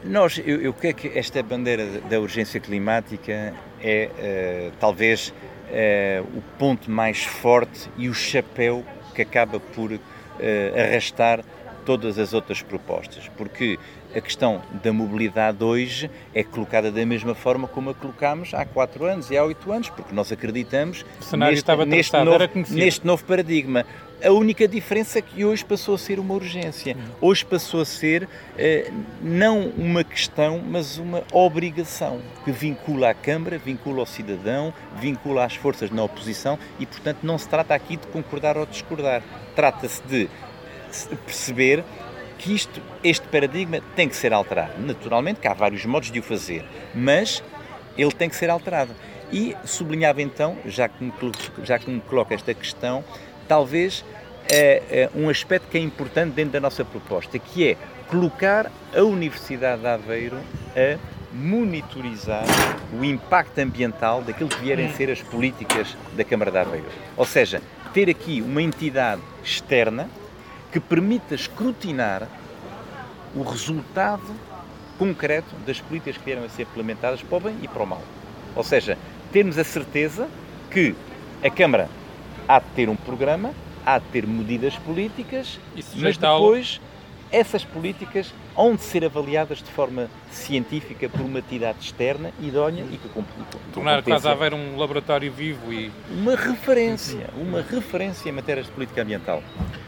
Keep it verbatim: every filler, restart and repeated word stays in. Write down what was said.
Nós, eu, eu creio que esta bandeira da urgência climática é, uh, talvez, uh, o ponto mais forte e o chapéu que acaba por uh, arrastar todas as outras propostas, porque a questão da mobilidade hoje é colocada da mesma forma como a colocámos há quatro anos e há oito anos, porque nós acreditamos neste, neste, novo, neste novo paradigma. A única diferença é que hoje passou a ser uma urgência. Hoje passou a ser eh, não uma questão, mas uma obrigação que vincula a Câmara, vincula o cidadão, vincula as forças na oposição e, portanto, não se trata aqui de concordar ou discordar. Trata-se de perceber que isto, este paradigma tem que ser alterado. Naturalmente que há vários modos de o fazer, mas ele tem que ser alterado. E sublinhava então, já que me, já que me coloca esta questão, talvez é, é um aspecto que é importante dentro da nossa proposta, que é colocar a Universidade de Aveiro a monitorizar o impacto ambiental daquilo que vierem a ser as políticas da Câmara de Aveiro. Ou seja, ter aqui uma entidade externa que permita escrutinar o resultado concreto das políticas que vieram a ser implementadas para o bem e para o mal. Ou seja, termos a certeza que a Câmara há de ter um programa, há de ter medidas políticas, mas depois essas políticas hão de ser avaliadas de forma científica por uma entidade externa, idónea e que complica. Tornar quase a haver um laboratório vivo e... Uma referência, uma referência em matérias de política ambiental.